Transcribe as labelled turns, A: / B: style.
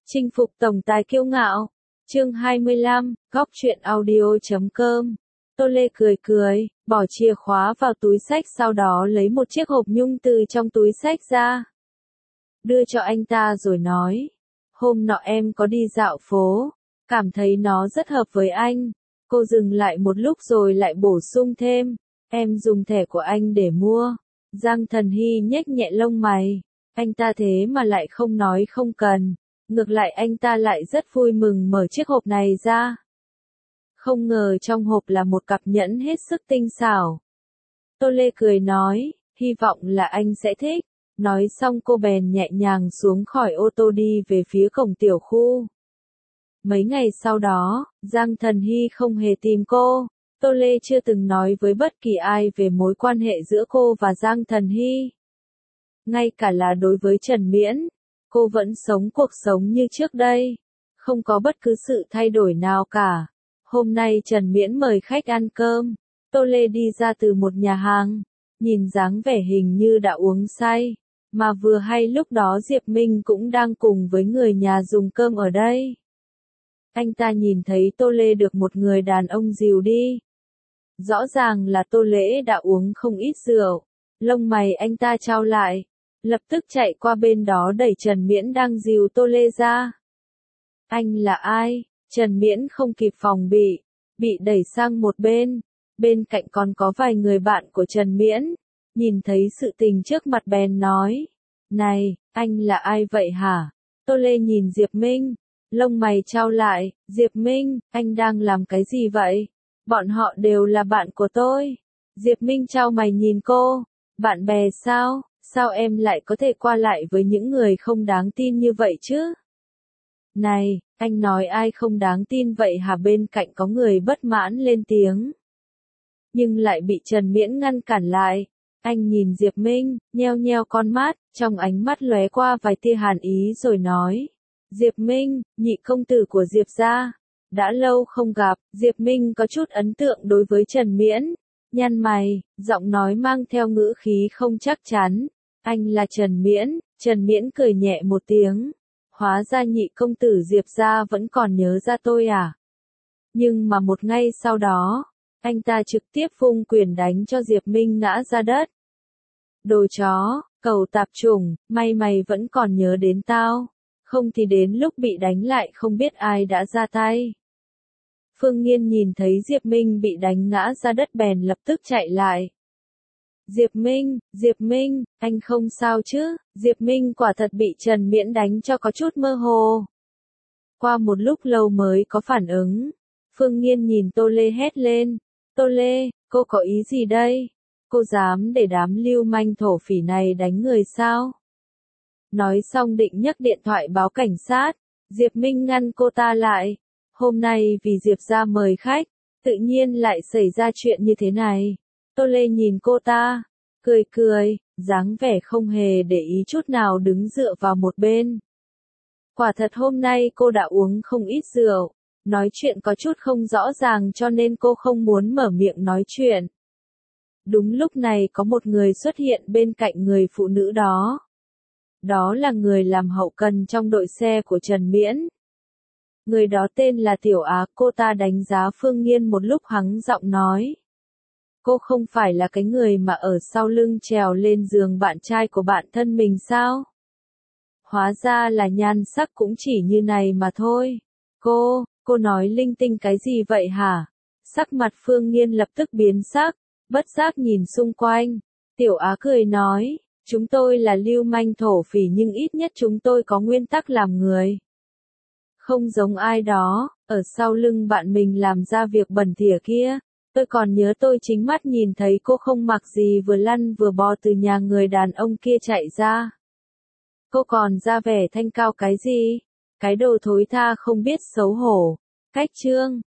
A: Chinh phục tổng tài kiêu ngạo. Chương 25, góc truyện audio.com. Tô Lê cười cười, bỏ chìa khóa vào túi xách, sau đó lấy một chiếc hộp nhung từ trong túi xách ra. Đưa cho anh ta rồi nói. Hôm nọ em có đi dạo phố, cảm thấy nó rất hợp với anh. Cô dừng lại một lúc rồi lại bổ sung thêm. Em dùng thẻ của anh để mua. Giang Thần Hy nhếch nhẹ lông mày. Anh ta thế mà lại không nói không cần. Ngược lại anh ta lại rất vui mừng mở chiếc hộp này ra. Không ngờ trong hộp là một cặp nhẫn hết sức tinh xảo. Tô Lê cười nói, hy vọng là anh sẽ thích. Nói xong cô bèn nhẹ nhàng xuống khỏi ô tô đi về phía cổng tiểu khu. Mấy ngày sau đó, Giang Thần Hy không hề tìm cô. Tô Lê chưa từng nói với bất kỳ ai về mối quan hệ giữa cô và Giang Thần Hy. Ngay cả là đối với Trần Miễn, cô vẫn sống cuộc sống như trước đây. Không có bất cứ sự thay đổi nào cả. Hôm nay Trần Miễn mời khách ăn cơm. Tô Lê đi ra từ một nhà hàng. Nhìn dáng vẻ hình như đã uống say. Mà vừa hay lúc đó Diệp Minh cũng đang cùng với người nhà dùng cơm ở đây. Anh ta nhìn thấy Tô Lê được một người đàn ông dìu đi. Rõ ràng là Tô Lê đã uống không ít rượu. Lông mày anh ta chau lại. Lập tức chạy qua bên đó đẩy Trần Miễn đang dìu Tô Lê ra. Anh là ai? Trần Miễn không kịp phòng bị đẩy sang một bên. Bên cạnh còn có vài người bạn của Trần Miễn. Nhìn thấy sự tình trước mặt bèn nói. Này, anh là ai vậy hả? Tô Lê nhìn Diệp Minh. Lông mày chau lại. Diệp Minh, anh đang làm cái gì vậy? Bọn họ đều là bạn của tôi. Diệp Minh chau mày nhìn cô. Bạn bè sao? Sao em lại có thể qua lại với những người không đáng tin như vậy chứ? Này, anh nói ai không đáng tin vậy hả? Bên cạnh có người bất mãn lên tiếng. Nhưng lại bị Trần Miễn ngăn cản lại. Anh nhìn Diệp Minh, nheo nheo con mắt, trong ánh mắt lóe qua vài tia hàn ý rồi nói. Diệp Minh, nhị công tử của Diệp gia. Đã lâu không gặp, Diệp Minh có chút ấn tượng đối với Trần Miễn. Nhăn mày, giọng nói mang theo ngữ khí không chắc chắn. Anh là Trần Miễn. Trần Miễn cười nhẹ một tiếng. Hóa ra nhị công tử Diệp gia vẫn còn nhớ ra tôi à? Nhưng mà một ngày sau đó, anh ta trực tiếp vung quyền đánh cho Diệp Minh ngã ra đất. Đồ chó, cẩu tạp chủng, may mày vẫn còn nhớ đến tao. Không thì đến lúc bị đánh lại không biết ai đã ra tay. Phương Nghiên nhìn thấy Diệp Minh bị đánh ngã ra đất bèn lập tức chạy lại. Diệp Minh, anh không sao chứ? Diệp Minh quả thật bị Trần Miễn đánh cho có chút mơ hồ. Qua một lúc lâu mới có phản ứng. Phương Nghiên nhìn Tô Lê hét lên. Tô Lê, cô có ý gì đây? Cô dám để đám lưu manh thổ phỉ này đánh người sao? Nói xong định nhấc điện thoại báo cảnh sát. Diệp Minh ngăn cô ta lại. Hôm nay vì Diệp gia mời khách, tự nhiên lại xảy ra chuyện như thế này. Tô Lê nhìn cô ta, cười, dáng vẻ không hề để ý chút nào đứng dựa vào một bên. Quả thật hôm nay cô đã uống không ít rượu, nói chuyện có chút không rõ ràng cho nên cô không muốn mở miệng nói chuyện. Đúng lúc này có một người xuất hiện bên cạnh người phụ nữ đó. Đó là người làm hậu cần trong đội xe của Trần Miễn. Người đó tên là Tiểu Á, cô ta đánh giá Phương Nghiên một lúc hắng giọng nói. Cô không phải là cái người mà ở sau lưng trèo lên giường bạn trai của bạn thân mình sao? Hóa ra là nhan sắc cũng chỉ như này mà thôi. Cô nói linh tinh cái gì vậy hả? Sắc mặt Phương Nghiên lập tức biến sắc, bất giác nhìn xung quanh. Tiểu Á cười nói, chúng tôi là lưu manh thổ phỉ nhưng ít nhất chúng tôi có nguyên tắc làm người. Không giống ai đó, ở sau lưng bạn mình làm ra việc bẩn thỉa kia. Tôi còn nhớ tôi chính mắt nhìn thấy cô không mặc gì vừa lăn vừa bò từ nhà người đàn ông kia chạy ra. Cô còn ra vẻ thanh cao cái gì? Cái đồ thối tha không biết xấu hổ. Cách chương.